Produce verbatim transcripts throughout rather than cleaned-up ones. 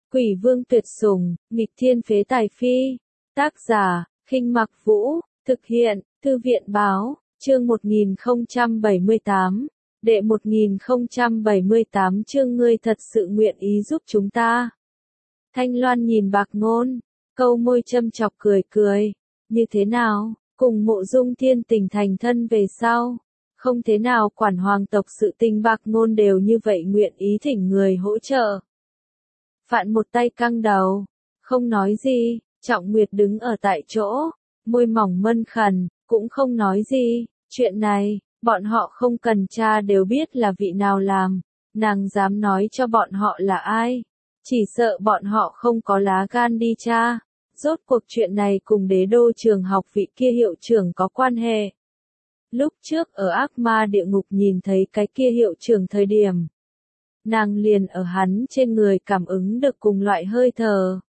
Quỷ vương tuyệt sủng, nghịch thiên phế tài phi. Tác giả, Khinh Mặc Vũ, thực hiện, Thư viện báo, chương một nghìn không trăm bảy mươi tám, đệ một nghìn không trăm bảy mươi tám chương ngươi thật sự nguyện ý giúp chúng ta. Thanh Loan nhìn Bạc Ngôn, câu môi châm chọc cười cười, như thế nào, cùng Mộ Dung Thiên Tình thành thân về sau, không thế nào quản hoàng tộc sự tình Bạc Ngôn đều như vậy nguyện ý thỉnh người hỗ trợ. Phạn một tay căng đầu, không nói gì, Trọng Nguyệt đứng ở tại chỗ, môi mỏng mân khẩn, cũng không nói gì, chuyện này, bọn họ không cần tra đều biết là vị nào làm, nàng dám nói cho bọn họ là ai, chỉ sợ bọn họ không có lá gan đi tra, rốt cuộc chuyện này cùng đế đô trường học vị kia hiệu trưởng có quan hệ. Lúc trước ở ác ma địa ngục nhìn thấy cái kia hiệu trưởng thời điểm, nàng liền ở hắn trên người cảm ứng được cùng loại hơi thở.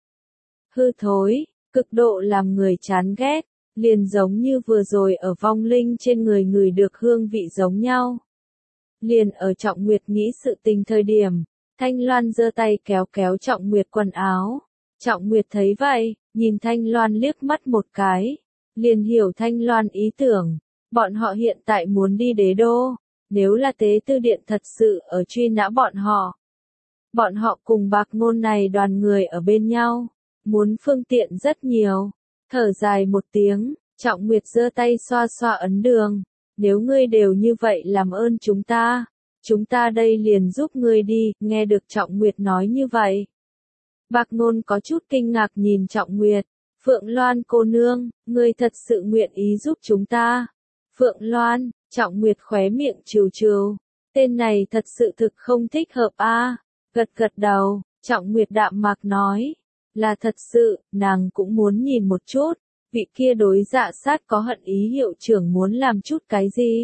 Hư thối, cực độ làm người chán ghét, liền giống như vừa rồi ở vong linh trên người người được hương vị giống nhau. Liền ở Trọng Nguyệt nghĩ sự tình thời điểm, Thanh Loan giơ tay kéo kéo Trọng Nguyệt quần áo. Trọng Nguyệt thấy vậy, nhìn Thanh Loan liếc mắt một cái, liền hiểu Thanh Loan ý tưởng, bọn họ hiện tại muốn đi đế đô. Nếu là tế tư điện thật sự ở truy nã bọn họ, bọn họ cùng Bạc Ngôn này đoàn người ở bên nhau, muốn phương tiện rất nhiều. Thở dài một tiếng, Trọng Nguyệt giơ tay xoa xoa ấn đường, nếu ngươi đều như vậy làm ơn chúng ta, chúng ta đây liền giúp ngươi đi, nghe được Trọng Nguyệt nói như vậy. Bạc Ngôn có chút kinh ngạc nhìn Trọng Nguyệt, Phượng Loan cô nương, ngươi thật sự nguyện ý giúp chúng ta. Phượng Loan, Trọng Nguyệt khóe miệng trừ trừ, tên này thật sự thực không thích hợp a. À. Gật gật đầu, Trọng Nguyệt đạm mạc nói, là thật sự, nàng cũng muốn nhìn một chút, vị kia đối dạ sát có hận ý hiệu trưởng muốn làm chút cái gì.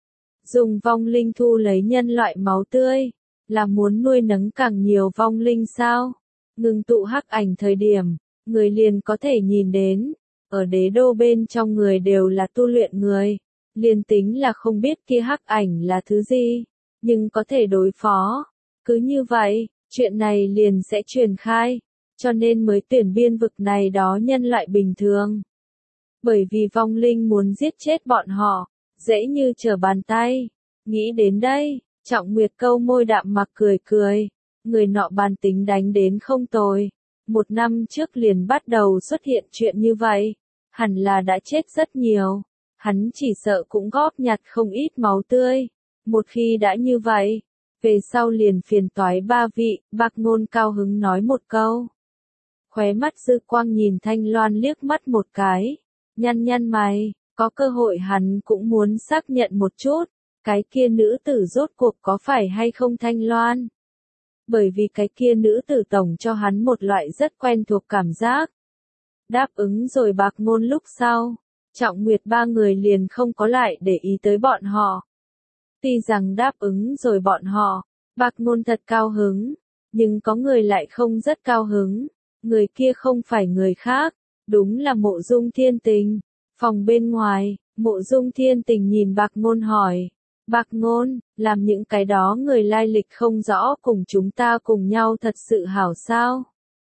Dùng vong linh thu lấy nhân loại máu tươi, là muốn nuôi nấng càng nhiều vong linh sao? Ngừng tụ hắc ảnh thời điểm, người liền có thể nhìn đến, ở đế đô bên trong người đều là tu luyện người. Liền tính là không biết kia hắc ảnh là thứ gì, nhưng có thể đối phó. Cứ như vậy, chuyện này liền sẽ truyền khai, cho nên mới tuyển biên vực này đó nhân loại bình thường. Bởi vì vong linh muốn giết chết bọn họ, dễ như trở bàn tay. Nghĩ đến đây, Trọng Nguyệt câu môi đạm mặc cười cười, người nọ bàn tính đánh đến không tồi. Một năm trước liền bắt đầu xuất hiện chuyện như vậy, hẳn là đã chết rất nhiều. Hắn chỉ sợ cũng góp nhặt không ít máu tươi. Một khi đã như vậy, về sau liền phiền toái ba vị, Bạc Ngôn cao hứng nói một câu. Khóe mắt dư quang nhìn Thanh Loan liếc mắt một cái, nhăn nhăn mày, có cơ hội hắn cũng muốn xác nhận một chút, cái kia nữ tử rốt cuộc có phải hay không Thanh Loan. Bởi vì cái kia nữ tử tổng cho hắn một loại rất quen thuộc cảm giác. Đáp ứng rồi Bạc Ngôn lúc sau, Trọng Nguyệt ba người liền không có lại để ý tới bọn họ. Tuy rằng đáp ứng rồi bọn họ, Bạc Ngôn thật cao hứng, nhưng có người lại không rất cao hứng, người kia không phải người khác, đúng là Mộ Dung Thiên Tình. Phòng bên ngoài, Mộ Dung Thiên Tình nhìn Bạc Ngôn hỏi, Bạc Ngôn, làm những cái đó người lai lịch không rõ cùng chúng ta cùng nhau thật sự hảo sao?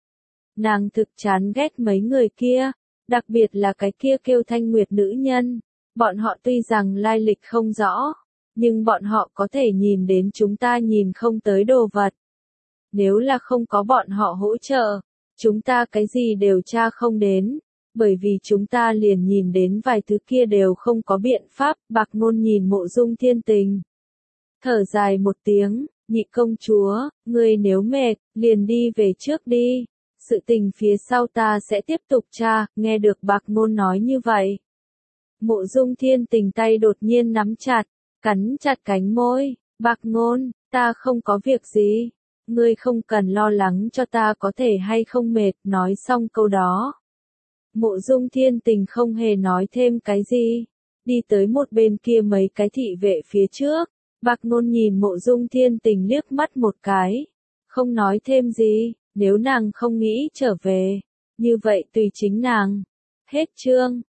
Nàng thực chán ghét mấy người kia. Đặc biệt là cái kia kêu Thanh Nguyệt nữ nhân, bọn họ tuy rằng lai lịch không rõ, nhưng bọn họ có thể nhìn đến chúng ta nhìn không tới đồ vật. Nếu là không có bọn họ hỗ trợ, chúng ta cái gì đều tra không đến, bởi vì chúng ta liền nhìn đến vài thứ kia đều không có biện pháp. Bạc Ngôn nhìn Mộ Dung Thiên Tình, thở dài một tiếng, nhị công chúa, ngươi nếu mệt, liền đi về trước đi. Sự tình phía sau ta sẽ tiếp tục tra, nghe được Bạc Ngôn nói như vậy. Mộ Dung Thiên Tình tay đột nhiên nắm chặt, cắn chặt cánh môi, Bạc Ngôn, ta không có việc gì, ngươi không cần lo lắng cho ta có thể hay không mệt, nói xong câu đó. Mộ Dung Thiên Tình không hề nói thêm cái gì, đi tới một bên kia mấy cái thị vệ phía trước, Bạc Ngôn nhìn Mộ Dung Thiên Tình liếc mắt một cái, không nói thêm gì. Nếu nàng không nghĩ trở về, như vậy tùy chính nàng. Hết chương.